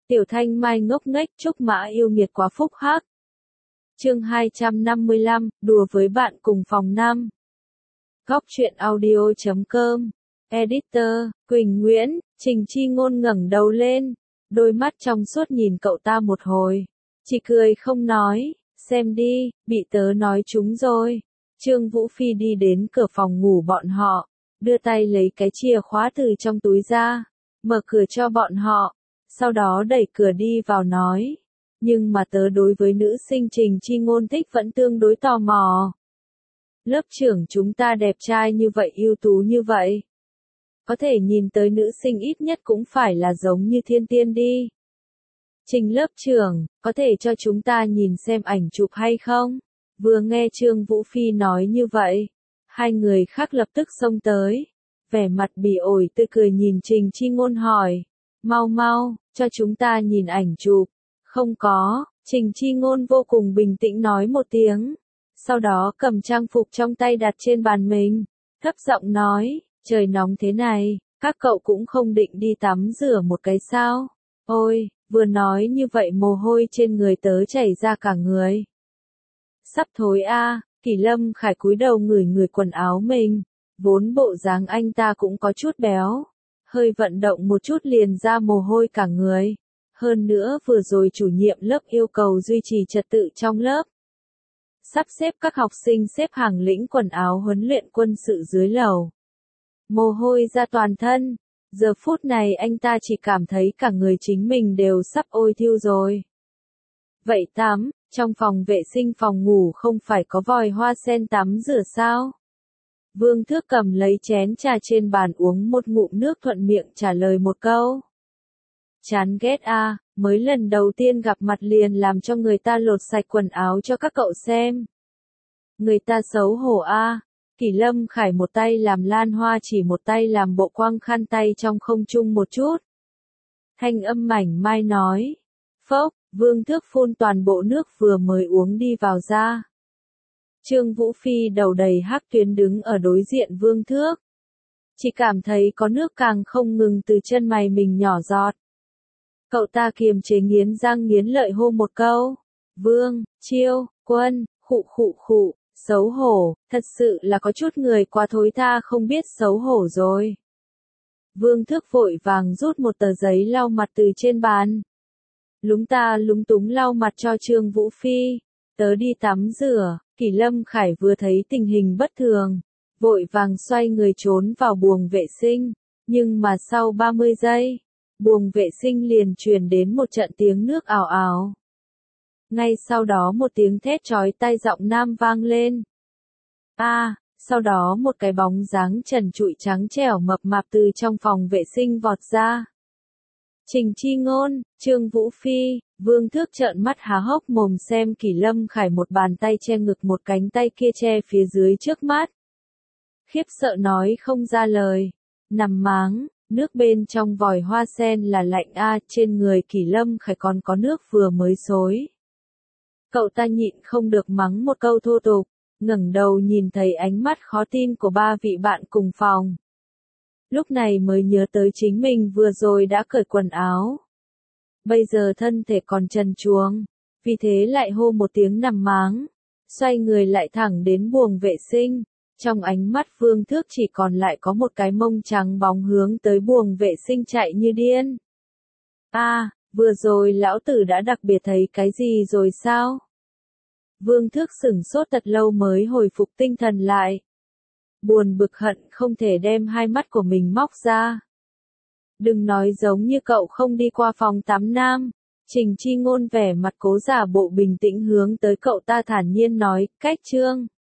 Tiểu Thanh Mai ngốc nghếch, Trúc Mã yêu nghiệt quá phúc hắc. Chương 255, đùa với bạn cùng phòng 5. Góc truyện audio.com. Editor, Quỳnh Nguyễn. Trình Chi Ngôn ngẩng đầu lên, đôi mắt trong suốt nhìn cậu ta một hồi, chỉ cười không nói. Xem đi, bị tớ nói trúng rồi. Trương Vũ Phi đi đến cửa phòng ngủ bọn họ, đưa tay lấy cái chìa khóa từ trong túi ra, mở cửa cho bọn họ, sau đó đẩy cửa đi vào nói. Nhưng mà tớ đối với nữ sinh Trình Chi Ngôn thích vẫn tương đối tò mò. Lớp trưởng chúng ta đẹp trai như vậy, ưu tú như vậy. Có thể nhìn tới nữ sinh ít nhất cũng phải là giống như thiên tiên đi. Trình lớp trưởng, có thể cho chúng ta nhìn xem ảnh chụp hay không? Vừa nghe Trương Vũ Phi nói như vậy, hai người khác lập tức xông tới, vẻ mặt bỉ ổi tươi cười nhìn Trình Chi Ngôn hỏi. Mau mau, cho chúng ta nhìn ảnh chụp. Không có, Trình Chi Ngôn vô cùng bình tĩnh nói một tiếng. Sau đó cầm trang phục trong tay đặt trên bàn mình, thấp giọng nói, trời nóng thế này, các cậu cũng không định đi tắm rửa một cái sao? Ôi, vừa nói như vậy mồ hôi trên người tớ chảy ra cả người. Sắp thối a. Kỷ Lâm Khải cúi đầu ngửi ngửi quần áo mình, vốn bộ dáng anh ta cũng có chút béo, hơi vận động một chút liền ra mồ hôi cả người. Hơn nữa vừa rồi chủ nhiệm lớp yêu cầu duy trì trật tự trong lớp. Sắp xếp các học sinh xếp hàng lĩnh quần áo huấn luyện quân sự dưới lầu. Mồ hôi ra toàn thân, giờ phút này anh ta chỉ cảm thấy cả người chính mình đều sắp ôi thiêu rồi. Vậy tắm, trong phòng vệ sinh phòng ngủ không phải có vòi hoa sen tắm rửa sao? Vương Thước cầm lấy chén trà trên bàn uống một ngụm nước thuận miệng trả lời một câu. Chán ghét a, mới lần đầu tiên gặp mặt liền làm cho người ta lột sạch quần áo cho các cậu xem. Người ta xấu hổ a. Kỷ Lâm Khải một tay làm lan hoa chỉ một tay làm bộ quăng khăn tay trong không trung một chút. Thanh âm mảnh mai nói. Phốc, Vương Thước phun toàn bộ nước vừa mới uống đi vào ra. Trương Vũ Phi đầu đầy hắc tuyến đứng ở đối diện Vương Thước. Chỉ cảm thấy có nước càng không ngừng từ chân mày mình nhỏ giọt. Cậu ta kiềm chế nghiến răng nghiến lợi hô một câu. Vương, Chiêu, Quân, khụ, xấu hổ, thật sự là có chút người quá thối tha không biết xấu hổ rồi. Vương Thước vội vàng rút một tờ giấy lau mặt từ trên bàn. Lúng túng lau mặt cho Trương Vũ Phi. Tớ đi tắm rửa. Kỷ Lâm Khải vừa thấy tình hình bất thường, vội vàng xoay người trốn vào buồng vệ sinh. Nhưng mà sau 30 giây, buồng vệ sinh liền truyền đến một trận tiếng nước ào ào. Ngay sau đó một tiếng thét chói tai giọng nam vang lên. Sau đó một cái bóng dáng trần trụi trắng trẻo mập mạp từ trong phòng vệ sinh vọt ra. Trình Chi Ngôn, Trương Vũ Phi, Vương Thước trợn mắt há hốc mồm xem Kỷ Lâm Khải một bàn tay che ngực một cánh tay kia che phía dưới trước mắt. Khiếp sợ nói không ra lời. Nằm máng, nước bên trong vòi hoa sen là lạnh a, trên người Kỷ Lâm Khải còn có nước vừa mới xối. Cậu ta nhịn không được mắng một câu thô tục, ngẩng đầu nhìn thấy ánh mắt khó tin của ba vị bạn cùng phòng. Lúc này mới nhớ tới chính mình vừa rồi đã cởi quần áo. Bây giờ thân thể còn trần truồng, vì thế lại hô một tiếng nằm máng, xoay người lại thẳng đến buồng vệ sinh. Trong ánh mắt Vương Thước chỉ còn lại có một cái mông trắng bóng hướng tới buồng vệ sinh chạy như điên. Vừa rồi lão tử đã đặc biệt thấy cái gì rồi sao? Vương Thước sửng sốt thật lâu mới hồi phục tinh thần lại. Buồn bực hận không thể đem hai mắt của mình móc ra. Đừng nói giống như cậu không đi qua phòng tắm nam. Trình Chi Ngôn vẻ mặt cố giả bộ bình tĩnh hướng tới cậu ta thản nhiên nói, cách Trương.